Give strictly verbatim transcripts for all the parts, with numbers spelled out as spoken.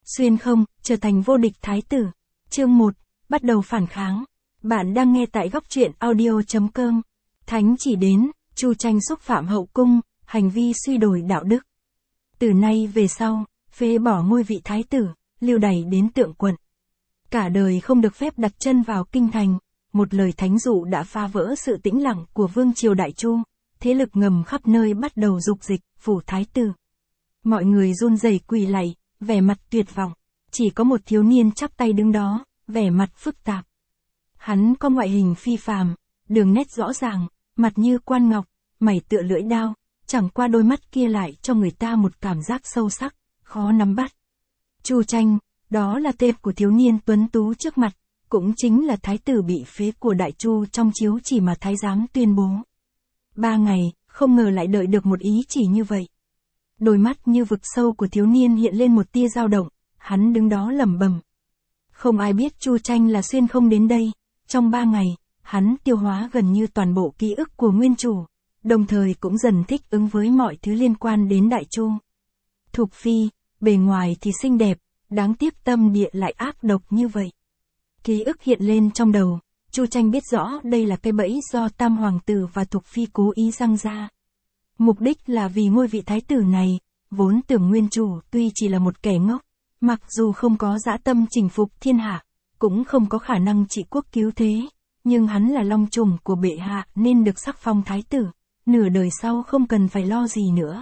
Xuyên không, trở thành vô địch thái tử. Chương một, bắt đầu phản kháng. Bạn đang nghe tại góc truyện audio.com. Thánh chỉ đến, Chu Tranh xúc phạm hậu cung, hành vi suy đồi đạo đức. Từ nay về sau, phế bỏ ngôi vị thái tử, lưu đày đến Tượng Quận. Cả đời không được phép đặt chân vào kinh thành, một lời thánh dụ đã phá vỡ sự tĩnh lặng của vương triều Đại Chu, thế lực ngầm khắp nơi bắt đầu dục dịch, phủ thái tử. Mọi người run rẩy quỳ lạy, vẻ mặt tuyệt vọng, chỉ có một thiếu niên chắp tay đứng đó, vẻ mặt phức tạp. Hắn có ngoại hình phi phàm, đường nét rõ ràng, mặt như quan ngọc, mày tựa lưỡi đao, chẳng qua đôi mắt kia lại cho người ta một cảm giác sâu sắc, khó nắm bắt. Chu Tranh, đó là tên của thiếu niên tuấn tú trước mặt, cũng chính là thái tử bị phế của Đại Chu trong chiếu chỉ mà thái giám tuyên bố. Ba ngày, không ngờ lại đợi được một ý chỉ như vậy. Đôi mắt như vực sâu của thiếu niên hiện lên một tia dao động, hắn đứng đó lẩm bẩm. Không ai biết Chu Tranh là xuyên không đến đây, trong ba ngày, hắn tiêu hóa gần như toàn bộ ký ức của nguyên chủ, đồng thời cũng dần thích ứng với mọi thứ liên quan đến Đại Chu. Thục Phi, bề ngoài thì xinh đẹp, đáng tiếc tâm địa lại ác độc như vậy. Ký ức hiện lên trong đầu, Chu Tranh biết rõ đây là cái bẫy do Tam Hoàng tử và Thục Phi cố ý răng ra. Mục đích là vì ngôi vị thái tử này, vốn tưởng nguyên chủ tuy chỉ là một kẻ ngốc, mặc dù không có dã tâm chinh phục thiên hạ, cũng không có khả năng trị quốc cứu thế, nhưng hắn là long trùng của bệ hạ nên được sắc phong thái tử, nửa đời sau không cần phải lo gì nữa.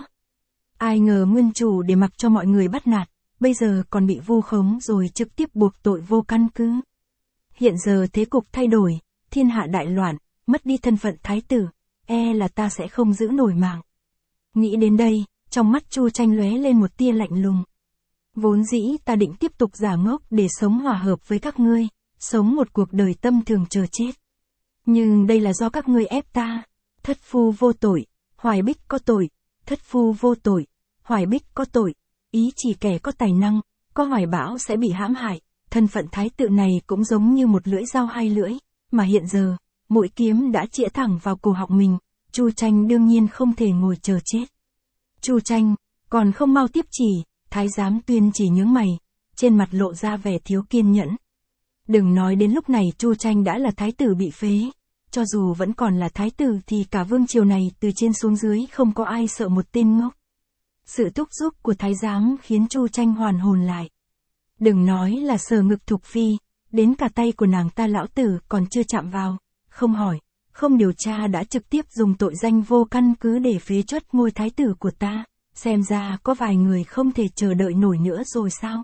Ai ngờ nguyên chủ để mặc cho mọi người bắt nạt, bây giờ còn bị vu khống rồi trực tiếp buộc tội vô căn cứ. Hiện giờ thế cục thay đổi, thiên hạ đại loạn, mất đi thân phận thái tử, e là ta sẽ không giữ nổi mạng. Nghĩ đến đây, trong mắt Chu Tranh lóe lên một tia lạnh lùng. Vốn dĩ ta định tiếp tục giả ngốc để sống hòa hợp với các ngươi, sống một cuộc đời tâm thường chờ chết. Nhưng đây là do các ngươi ép ta. Thất phu vô tội, Hoài Bích có tội, thất phu vô tội, Hoài Bích có tội, ý chỉ kẻ có tài năng, có hoài bão sẽ bị hãm hại. Thân phận thái tử này cũng giống như một lưỡi dao hai lưỡi, mà hiện giờ, mũi kiếm đã chĩa thẳng vào cổ họng mình, Chu Tranh đương nhiên không thể ngồi chờ chết. Chu Tranh, còn không mau tiếp chỉ, thái giám Tuyên chỉ nhướng mày, trên mặt lộ ra vẻ thiếu kiên nhẫn. Đừng nói đến lúc này Chu Tranh đã là thái tử bị phế, cho dù vẫn còn là thái tử thì cả vương triều này từ trên xuống dưới không có ai sợ một tên ngốc. Sự thúc giục của thái giám khiến Chu Tranh hoàn hồn lại. Đừng nói là sờ ngực Thục Phi, đến cả tay của nàng ta lão tử còn chưa chạm vào, không hỏi, không điều tra đã trực tiếp dùng tội danh vô căn cứ để phế truất ngôi thái tử của ta, xem ra có vài người không thể chờ đợi nổi nữa rồi sao.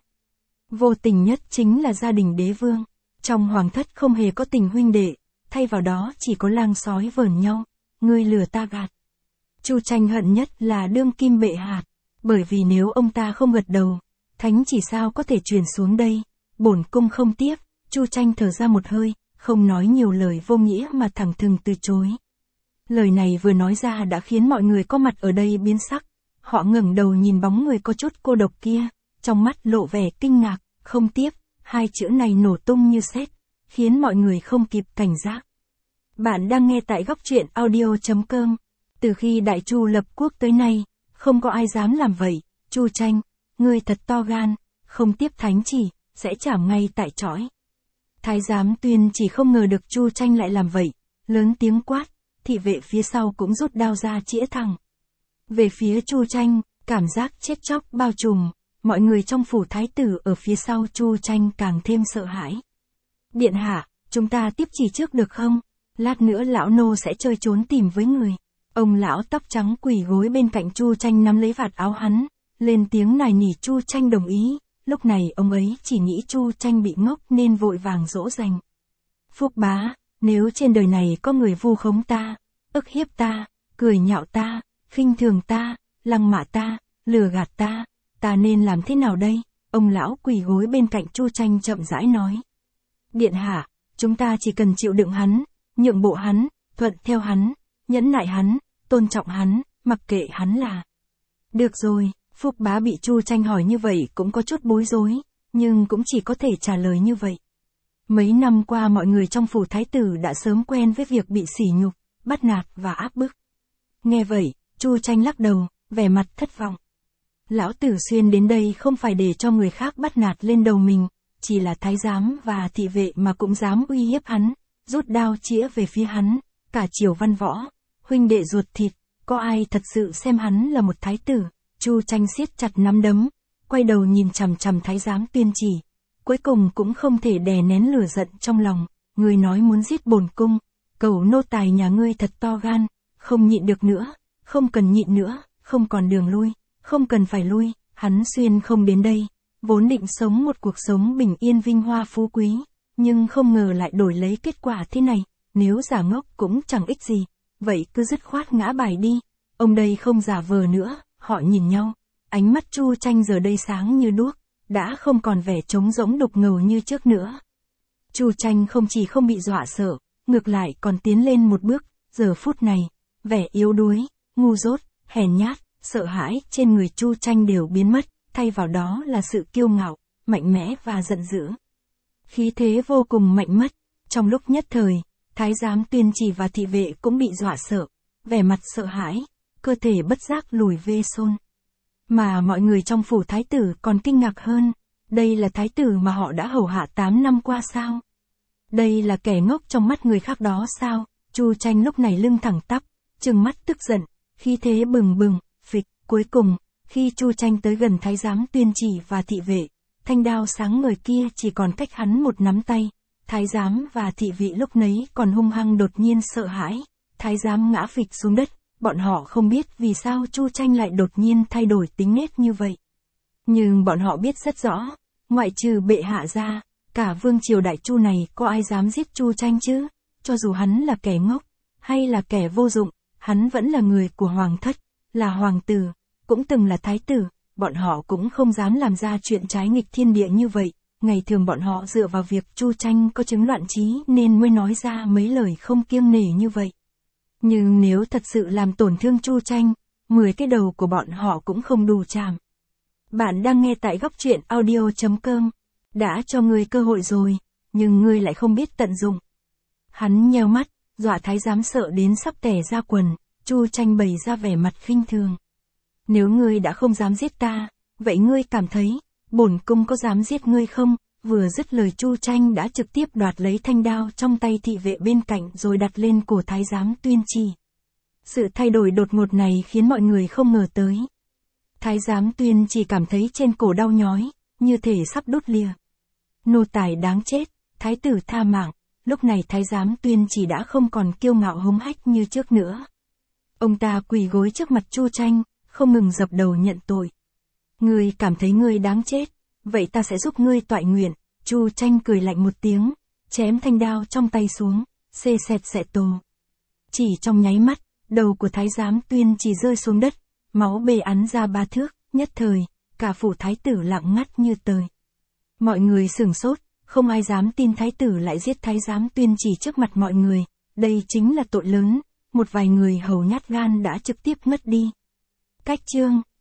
Vô tình nhất chính là gia đình đế vương, trong hoàng thất không hề có tình huynh đệ, thay vào đó chỉ có lang sói vờn nhau, ngươi lừa ta gạt. Chu Tranh hận nhất là đương kim bệ hạ, bởi vì nếu ông ta không gật đầu, thánh chỉ sao có thể truyền xuống đây, bổn cung không tiếp. Chu Tranh thở ra một hơi, không nói nhiều lời vô nghĩa mà thẳng thừng từ chối. Lời này vừa nói ra đã khiến mọi người có mặt ở đây biến sắc, họ ngẩng đầu nhìn bóng người có chút cô độc kia, trong mắt lộ vẻ kinh ngạc, không tiếp, hai chữ này nổ tung như sét, khiến mọi người không kịp cảnh giác. Bạn đang nghe tại góc truyện audio.com. Từ khi Đại Chu lập quốc tới nay, không có ai dám làm vậy. Chu Tranh, ngươi thật to gan, không tiếp thánh chỉ, sẽ chảm ngay tại chõi. Thái giám Tuyên chỉ không ngờ được Chu Tranh lại làm vậy, lớn tiếng quát, thị vệ phía sau cũng rút đao ra chĩa thẳng. Về phía Chu Tranh, cảm giác chết chóc bao trùm, mọi người trong phủ thái tử ở phía sau Chu Tranh càng thêm sợ hãi. Điện hạ, chúng ta tiếp chỉ trước được không? Lát nữa lão nô sẽ chơi trốn tìm với người. Ông lão tóc trắng quỳ gối bên cạnh Chu Tranh nắm lấy vạt áo hắn, lên tiếng nài nỉ Chu Tranh đồng ý. Lúc này ông ấy chỉ nghĩ Chu Tranh bị ngốc nên vội vàng dỗ dành. Phúc bá, nếu trên đời này có người vu khống ta, ức hiếp ta, cười nhạo ta, khinh thường ta, lăng mạ ta, lừa gạt ta, ta nên làm thế nào đây? Ông lão quỳ gối bên cạnh Chu Tranh chậm rãi nói. Điện hạ, chúng ta chỉ cần chịu đựng hắn, nhượng bộ hắn, thuận theo hắn, nhẫn nại hắn, tôn trọng hắn, mặc kệ hắn là. Được rồi. Phúc bá bị Chu Tranh hỏi như vậy cũng có chút bối rối, nhưng cũng chỉ có thể trả lời như vậy. Mấy năm qua mọi người trong phủ thái tử đã sớm quen với việc bị sỉ nhục, bắt nạt và áp bức. Nghe vậy, Chu Tranh lắc đầu, vẻ mặt thất vọng. Lão Tử xuyên đến đây không phải để cho người khác bắt nạt lên đầu mình, chỉ là thái giám và thị vệ mà cũng dám uy hiếp hắn, rút đao chĩa về phía hắn, cả Triều Văn Võ, huynh đệ ruột thịt, có ai thật sự xem hắn là một thái tử? Chu Tranh siết chặt nắm đấm, quay đầu nhìn chằm chằm thái giám Tuyên Chỉ, cuối cùng cũng không thể đè nén lửa giận trong lòng, ngươi nói muốn giết bổn cung, cẩu nô tài nhà ngươi thật to gan, không nhịn được nữa, không cần nhịn nữa, không còn đường lui, không cần phải lui, hắn xuyên không đến đây, vốn định sống một cuộc sống bình yên vinh hoa phú quý, nhưng không ngờ lại đổi lấy kết quả thế này, nếu giả ngốc cũng chẳng ích gì, vậy cứ dứt khoát ngã bài đi, ông đây không giả vờ nữa, họ nhìn nhau, ánh mắt Chu Tranh giờ đây sáng như đuốc, đã không còn vẻ trống rỗng đục ngầu như trước nữa. Chu Tranh không chỉ không bị dọa sợ, ngược lại còn tiến lên một bước, giờ phút này, vẻ yếu đuối, ngu dốt, hèn nhát, sợ hãi trên người Chu Tranh đều biến mất, thay vào đó là sự kiêu ngạo, mạnh mẽ và giận dữ. Khí thế vô cùng mạnh mất, trong lúc nhất thời, thái giám Tuyên Chỉ và thị vệ cũng bị dọa sợ, vẻ mặt sợ hãi, cơ thể bất giác lùi về xôn. Mà mọi người trong phủ thái tử còn kinh ngạc hơn, đây là thái tử mà họ đã hầu hạ tám năm qua sao? Đây là kẻ ngốc trong mắt người khác đó sao? Chu Tranh lúc này lưng thẳng tắp, trừng mắt tức giận, khí thế bừng bừng, phịch, cuối cùng, khi Chu Tranh tới gần thái giám Tuyên Chỉ và thị vệ, thanh đao sáng ngời kia chỉ còn cách hắn một nắm tay, thái giám và thị vệ lúc nấy còn hung hăng đột nhiên sợ hãi, thái giám ngã phịch xuống đất, bọn họ không biết vì sao Chu Tranh lại đột nhiên thay đổi tính nết như vậy. Nhưng bọn họ biết rất rõ, ngoại trừ bệ hạ ra, cả vương triều đại Chu này có ai dám giết Chu Tranh chứ, cho dù hắn là kẻ ngốc, hay là kẻ vô dụng, hắn vẫn là người của hoàng thất, là hoàng tử, cũng từng là thái tử, bọn họ cũng không dám làm ra chuyện trái nghịch thiên địa như vậy, ngày thường bọn họ dựa vào việc Chu Tranh có chứng loạn trí nên mới nói ra mấy lời không kiêng nể như vậy. Nhưng nếu thật sự làm tổn thương Chu Tranh, mười cái đầu của bọn họ cũng không đủ chạm. Bạn đang nghe tại góc truyện audio chấm com, đã cho ngươi cơ hội rồi, nhưng ngươi lại không biết tận dụng. Hắn nheo mắt, dọa thái giám sợ đến sắp tè ra quần, Chu Tranh bày ra vẻ mặt khinh thường. Nếu ngươi đã không dám giết ta, vậy ngươi cảm thấy, bổn cung có dám giết ngươi không? Vừa dứt lời Chu Tranh đã trực tiếp đoạt lấy thanh đao trong tay thị vệ bên cạnh rồi đặt lên cổ thái giám Tuyên Chỉ. Sự thay đổi đột ngột này khiến mọi người không ngờ tới. Thái giám Tuyên Chỉ cảm thấy trên cổ đau nhói, như thể sắp đốt lìa. Nô tài đáng chết, thái tử tha mạng, lúc này thái giám Tuyên Chỉ đã không còn kiêu ngạo hống hách như trước nữa. Ông ta quỳ gối trước mặt Chu Tranh, không ngừng dập đầu nhận tội. Ngươi cảm thấy ngươi đáng chết, vậy ta sẽ giúp ngươi toại nguyện. Chu Tranh cười lạnh một tiếng, chém thanh đao trong tay xuống, xê xẹt xẹ tổ. Chỉ trong nháy mắt, đầu của thái giám Tuyên Chỉ rơi xuống đất, máu bê ắn ra ba thước, nhất thời, cả phủ thái tử lặng ngắt như tờ. Mọi người sửng sốt, không ai dám tin thái tử lại giết thái giám Tuyên Chỉ trước mặt mọi người, đây chính là tội lớn, một vài người hầu nhát gan đã trực tiếp ngất đi. Cách chương